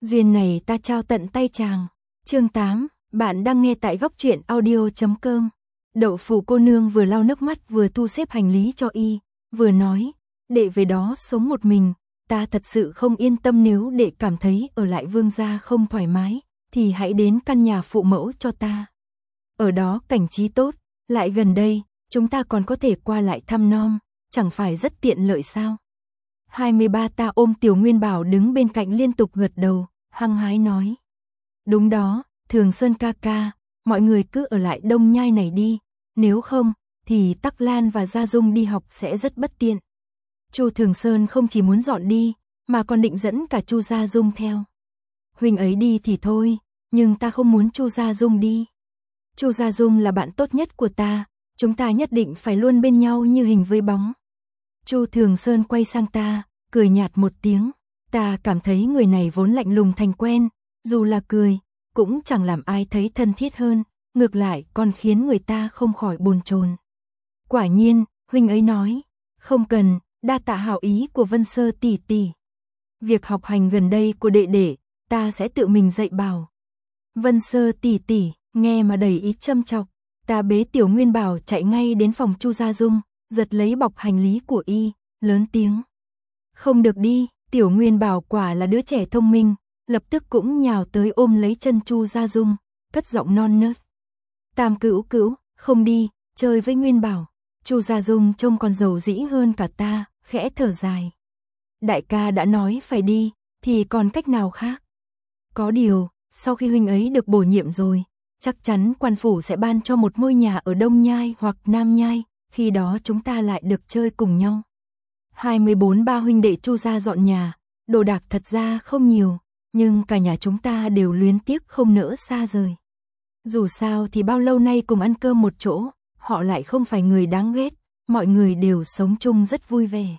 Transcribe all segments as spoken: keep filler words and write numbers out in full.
Duyên này ta trao tận tay chàng. Chương tám, bạn đang nghe tại góc truyện audio chấm com. Đậu phụ cô nương vừa lau nước mắt vừa thu xếp hành lý cho y, vừa nói, đệ về đó sống một mình, ta thật sự không yên tâm, nếu đệ cảm thấy ở lại Vương gia không thoải mái, thì hãy đến căn nhà phụ mẫu cho ta. Ở đó cảnh trí tốt, lại gần đây, chúng ta còn có thể qua lại thăm nom, chẳng phải rất tiện lợi sao? hai mươi ba ta ôm Tiểu Nguyên Bảo đứng bên cạnh liên tục gật đầu, hăng hái nói. Đúng đó, Thường Sơn ca ca, mọi người cứ ở lại Đông Nhai này đi, nếu không, thì Tắc Lan và Gia Dung đi học sẽ rất bất tiện. Chu Thường Sơn không chỉ muốn dọn đi, mà còn định dẫn cả Chu Gia Dung theo. Huynh ấy đi thì thôi, nhưng ta không muốn Chu Gia Dung đi. Chu Gia Dung là bạn tốt nhất của ta, chúng ta nhất định phải luôn bên nhau như hình với bóng. Chu Thường Sơn quay sang ta, cười nhạt một tiếng, ta cảm thấy người này vốn lạnh lùng thành quen, dù là cười, cũng chẳng làm ai thấy thân thiết hơn, ngược lại còn khiến người ta không khỏi bồn chồn. Quả nhiên, huynh ấy nói, không cần, đa tạ hảo ý của Vân Sơ tỷ tỷ. Việc học hành gần đây của đệ đệ, ta sẽ tự mình dạy bảo. Vân Sơ tỷ tỷ, nghe mà đầy ý châm chọc, ta bế Tiểu Nguyên Bảo chạy ngay đến phòng Chu Gia Dung, giật lấy bọc hành lý của y, lớn tiếng. Không được đi, Tiểu Nguyên Bảo quả là đứa trẻ thông minh, lập tức cũng nhào tới ôm lấy chân Chu Gia Dung, cất giọng non nớt. Tam cữu cữu, không đi, chơi với Nguyên Bảo. Chu Gia Dung trông còn dầu dĩ hơn cả ta, khẽ thở dài. Đại ca đã nói phải đi, thì còn cách nào khác? Có điều, sau khi huynh ấy được bổ nhiệm rồi, chắc chắn quan phủ sẽ ban cho một ngôi nhà ở Đông Nhai hoặc Nam Nhai, khi đó chúng ta lại được chơi cùng nhau. hai mươi bốn ba huynh đệ Chu gia dọn nhà, đồ đạc thật ra không nhiều, nhưng cả nhà chúng ta đều luyến tiếc không nỡ xa rời. Dù sao thì bao lâu nay cùng ăn cơm một chỗ, họ lại không phải người đáng ghét, mọi người đều sống chung rất vui vẻ.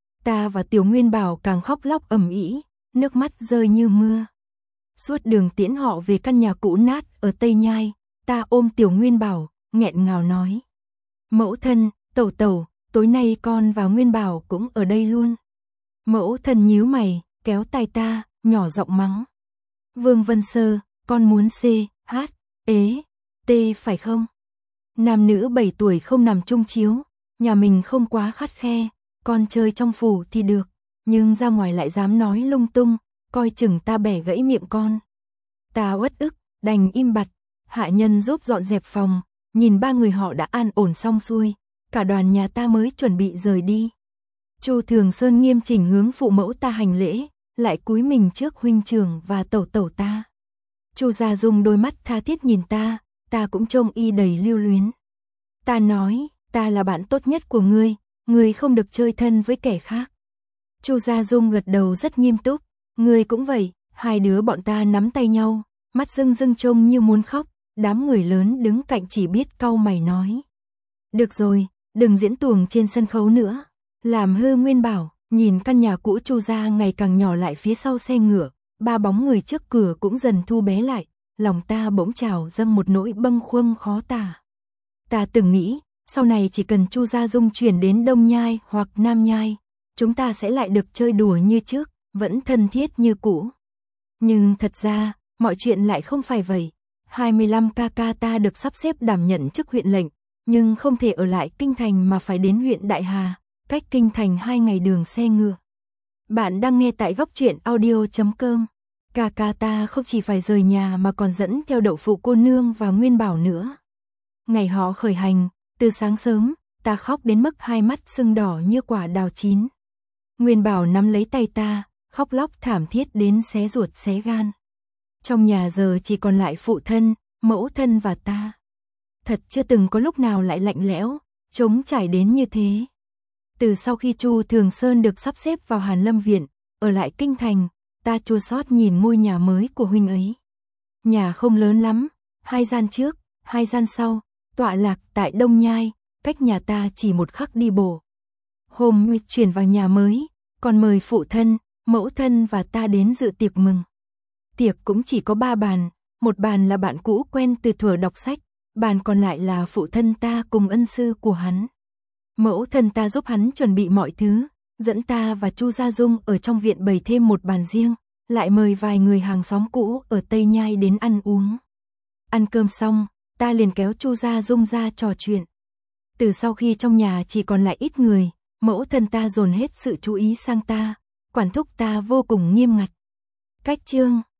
Ta và Tiểu Nguyên Bảo càng khóc lóc ầm ĩ, nước mắt rơi như mưa. Suốt đường tiễn họ về căn nhà cũ nát ở Tây Nhai, ta ôm Tiểu Nguyên Bảo, nghẹn ngào nói. Mẫu thân, tẩu tẩu, tối nay con và Nguyên Bảo cũng ở đây luôn. Mẫu thân nhíu mày, kéo tay ta, nhỏ giọng mắng. Vương Vân Sơ, con muốn C, H, ế, T phải không? Nam nữ bảy tuổi không nằm chung chiếu, nhà mình không quá khắt khe, con chơi trong phủ thì được, nhưng ra ngoài lại dám nói lung tung, coi chừng ta bẻ gãy miệng con. Ta uất ức, đành im bặt, hạ nhân giúp dọn dẹp phòng, nhìn ba người họ đã an ổn xong xuôi, cả đoàn nhà ta mới chuẩn bị rời đi. Chu Thường Sơn nghiêm chỉnh hướng phụ mẫu ta hành lễ, lại cúi mình trước huynh trưởng và tẩu tẩu ta. Chu Gia Dung đôi mắt tha thiết nhìn ta, ta cũng trông y đầy lưu luyến. Ta nói, ta là bạn tốt nhất của ngươi, ngươi không được chơi thân với kẻ khác. Chu Gia Dung gật đầu rất nghiêm túc, ngươi cũng vậy. Hai đứa bọn ta nắm tay nhau, mắt rưng rưng trông như muốn khóc, đám người lớn đứng cạnh chỉ biết cau mày nói. Được rồi, đừng diễn tuồng trên sân khấu nữa, làm hư Nguyên Bảo. Nhìn căn nhà cũ Chu gia ngày càng nhỏ lại phía sau xe ngựa, ba bóng người trước cửa cũng dần thu bé lại, lòng ta bỗng trào dâng một nỗi bâng khuâng khó tả. Ta từng nghĩ, sau này chỉ cần Chu Gia Dung chuyển đến Đông Nhai hoặc Nam Nhai, chúng ta sẽ lại được chơi đùa như trước, vẫn thân thiết như cũ. Nhưng thật ra, mọi chuyện lại không phải vậy. hai mươi lăm ca ca ta được sắp xếp đảm nhận chức huyện lệnh, nhưng không thể ở lại Kinh Thành mà phải đến huyện Đại Hà, cách Kinh Thành hai ngày đường xe ngựa. Bạn đang nghe tại góc truyện audio chấm com. Ca ca ta không chỉ phải rời nhà mà còn dẫn theo đậu phụ cô nương và Nguyên Bảo nữa. Ngày họ khởi hành, từ sáng sớm, ta khóc đến mức hai mắt sưng đỏ như quả đào chín. Nguyên Bảo nắm lấy tay ta, khóc lóc thảm thiết đến xé ruột xé gan. Trong nhà giờ chỉ còn lại phụ thân, mẫu thân và ta. Thật chưa từng có lúc nào lại lạnh lẽo, trống trải đến như thế. Từ sau khi Chu Thường Sơn được sắp xếp vào Hàn Lâm Viện, ở lại Kinh Thành, ta chua xót nhìn ngôi nhà mới của huynh ấy. Nhà không lớn lắm, hai gian trước, hai gian sau, tọa lạc tại Đông Nhai, cách nhà ta chỉ một khắc đi bộ. Hôm chuyển vào nhà mới, còn mời phụ thân, mẫu thân và ta đến dự tiệc mừng. Tiệc cũng chỉ có ba bàn, một bàn là bạn cũ quen từ thuở đọc sách, bàn còn lại là phụ thân ta cùng ân sư của hắn. Mẫu thân ta giúp hắn chuẩn bị mọi thứ, dẫn ta và Chu Gia Dung ở trong viện bày thêm một bàn riêng, lại mời vài người hàng xóm cũ ở Tây Nhai đến ăn uống. Ăn cơm xong, ta liền kéo Chu Gia Dung ra trò chuyện. Từ sau khi trong nhà chỉ còn lại ít người, mẫu thân ta dồn hết sự chú ý sang ta, quản thúc ta vô cùng nghiêm ngặt. Cách chương